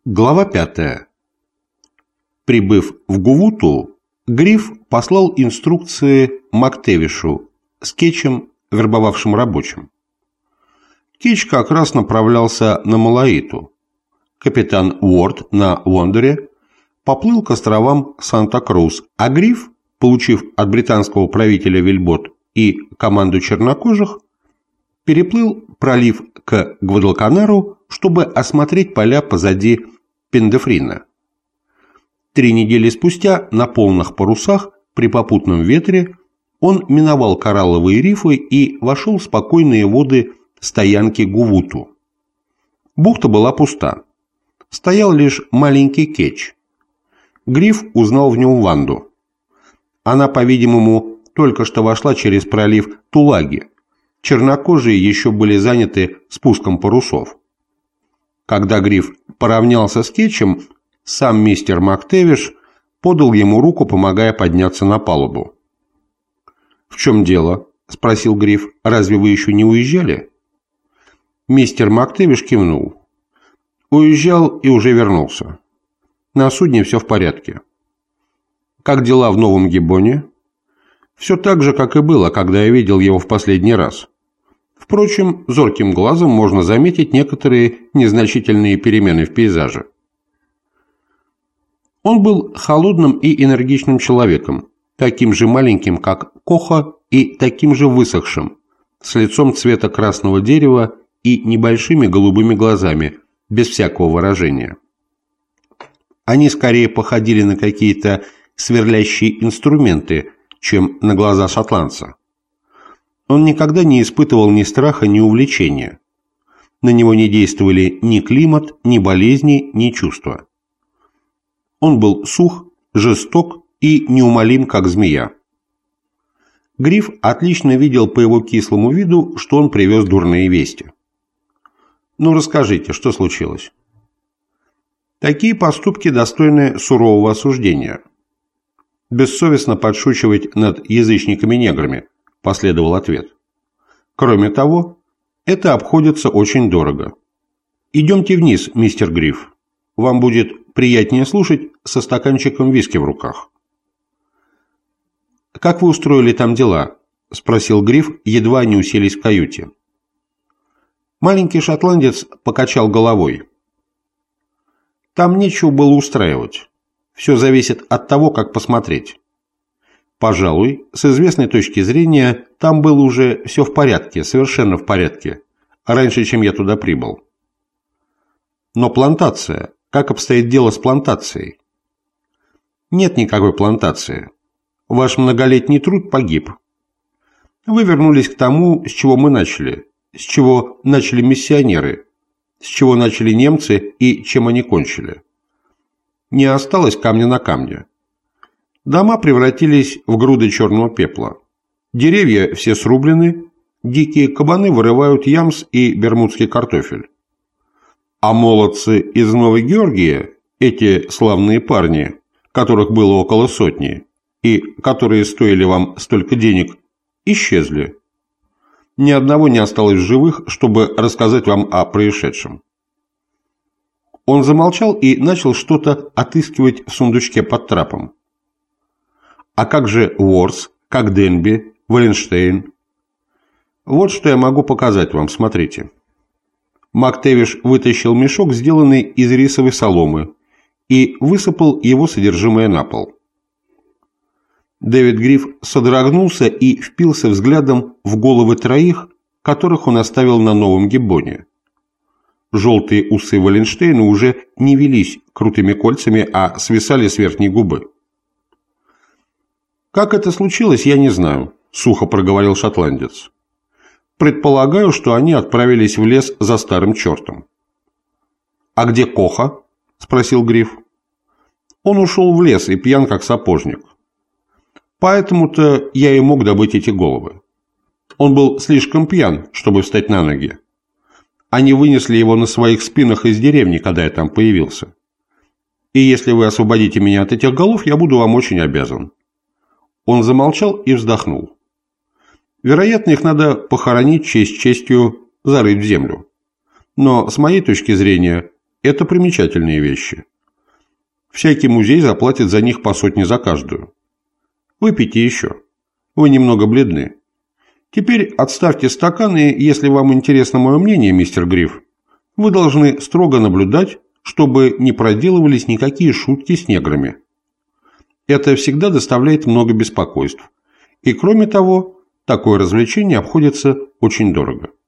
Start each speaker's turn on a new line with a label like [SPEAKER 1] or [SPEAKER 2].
[SPEAKER 1] Глава 5. Прибыв в Гувуту, Гриф послал инструкции Мактевишу с Кетчем, вербовавшим рабочим. Кетч как раз направлялся на Малаиту. Капитан Уорд на Вондере поплыл к островам Санта-Крус, а Гриф, получив от британского правителя вельбот и команду чернокожих, переплыл пролив к Гвадалканару, чтобы осмотреть поля позади Пендефрина. 3 недели спустя на полных парусах при попутном ветре он миновал коралловые рифы и вошел в спокойные воды стоянки Гувуту. Бухта была пуста. Стоял лишь маленький кетч. Гриф узнал в нем Ванду. Она, по-видимому, только что вошла через пролив Тулаги. Чернокожие еще были заняты спуском парусов. Когда Гриф поравнялся с Кетчем, сам мистер Мактевиш подал ему руку, помогая подняться на палубу. «В чем дело?» – спросил Гриф. «Разве вы еще не уезжали?» Мистер Мактевиш кивнул. «Уезжал и уже вернулся. На судне все в порядке». «Как дела в Новом Гиббоне?» «Все так же, как и было, когда я видел его в последний раз. Впрочем, зорким глазом можно заметить некоторые незначительные перемены в пейзаже». Он был холодным и энергичным человеком, таким же маленьким, как Коха, и таким же высохшим, с лицом цвета красного дерева и небольшими голубыми глазами, без всякого выражения. Они скорее походили на какие-то сверлящие инструменты, чем на глаза шотландца. Он никогда не испытывал ни страха, ни увлечения. На него не действовали ни климат, ни болезни, ни чувства. Он был сух, жесток и неумолим, как змея. Гриф отлично видел по его кислому виду, что он привез дурные вести. «Ну, расскажите, что случилось?» «Такие поступки достойны сурового осуждения. Бессовестно подшучивать над язычниками-неграми», – последовал ответ. «Кроме того, это обходится очень дорого. Идемте вниз, мистер Гриф. Вам будет приятнее слушать со стаканчиком виски в руках». «Как вы устроили там дела?» – спросил Гриф, едва они уселись в каюте. Маленький шотландец покачал головой. «Там нечего было устраивать. Все зависит от того, как посмотреть. Пожалуй, с известной точки зрения, там было уже все в порядке, совершенно в порядке, раньше, чем я туда прибыл. Но плантация, как обстоит дело с плантацией?» «Нет никакой плантации. Ваш многолетний труд погиб. Вы вернулись к тому, с чего мы начали, с чего начали миссионеры, с чего начали немцы и чем они кончили. Не осталось камня на камне. Дома превратились в груды черного пепла. Деревья все срублены, дикие кабаны вырывают ямс и бермудский картофель. А молодцы из Новой Георгии, эти славные парни, которых было около сотни, и которые стоили вам столько денег, исчезли. Ни одного не осталось в живых, чтобы рассказать вам о происшедшем». Он замолчал и начал что-то отыскивать в сундучке под трапом. «А как же Уорс, как Денби, Валенштейн?» «Вот что я могу показать вам, смотрите». Мактевиш вытащил мешок, сделанный из рисовой соломы, и высыпал его содержимое на пол. Дэвид Гриф содрогнулся и впился взглядом в головы троих, которых он оставил на Новом Гиббоне. Желтые усы Валенштейна уже не велись крутыми кольцами, а свисали с верхней губы. «Как это случилось, я не знаю», – сухо проговорил шотландец. «Предполагаю, что они отправились в лес за старым чертом». «А где Коха?» – спросил Гриф. «Он ушел в лес и пьян, как сапожник. Поэтому-то я и мог добыть эти головы. Он был слишком пьян, чтобы встать на ноги. Они вынесли его на своих спинах из деревни, когда я там появился. И если вы освободите меня от этих голов, я буду вам очень обязан». Он замолчал и вздохнул. «Вероятно, их надо похоронить честь честью, зарыть в землю. Но с моей точки зрения, Это примечательные вещи. Всякий музей заплатит за них по сотне за каждую. Выпейте еще. Вы немного бледны. Теперь отставьте стаканы, и если вам интересно мое мнение, мистер Гриф, вы должны строго наблюдать, чтобы не проделывались никакие шутки с неграми. Это всегда доставляет много беспокойств. И кроме того, такое развлечение обходится очень дорого.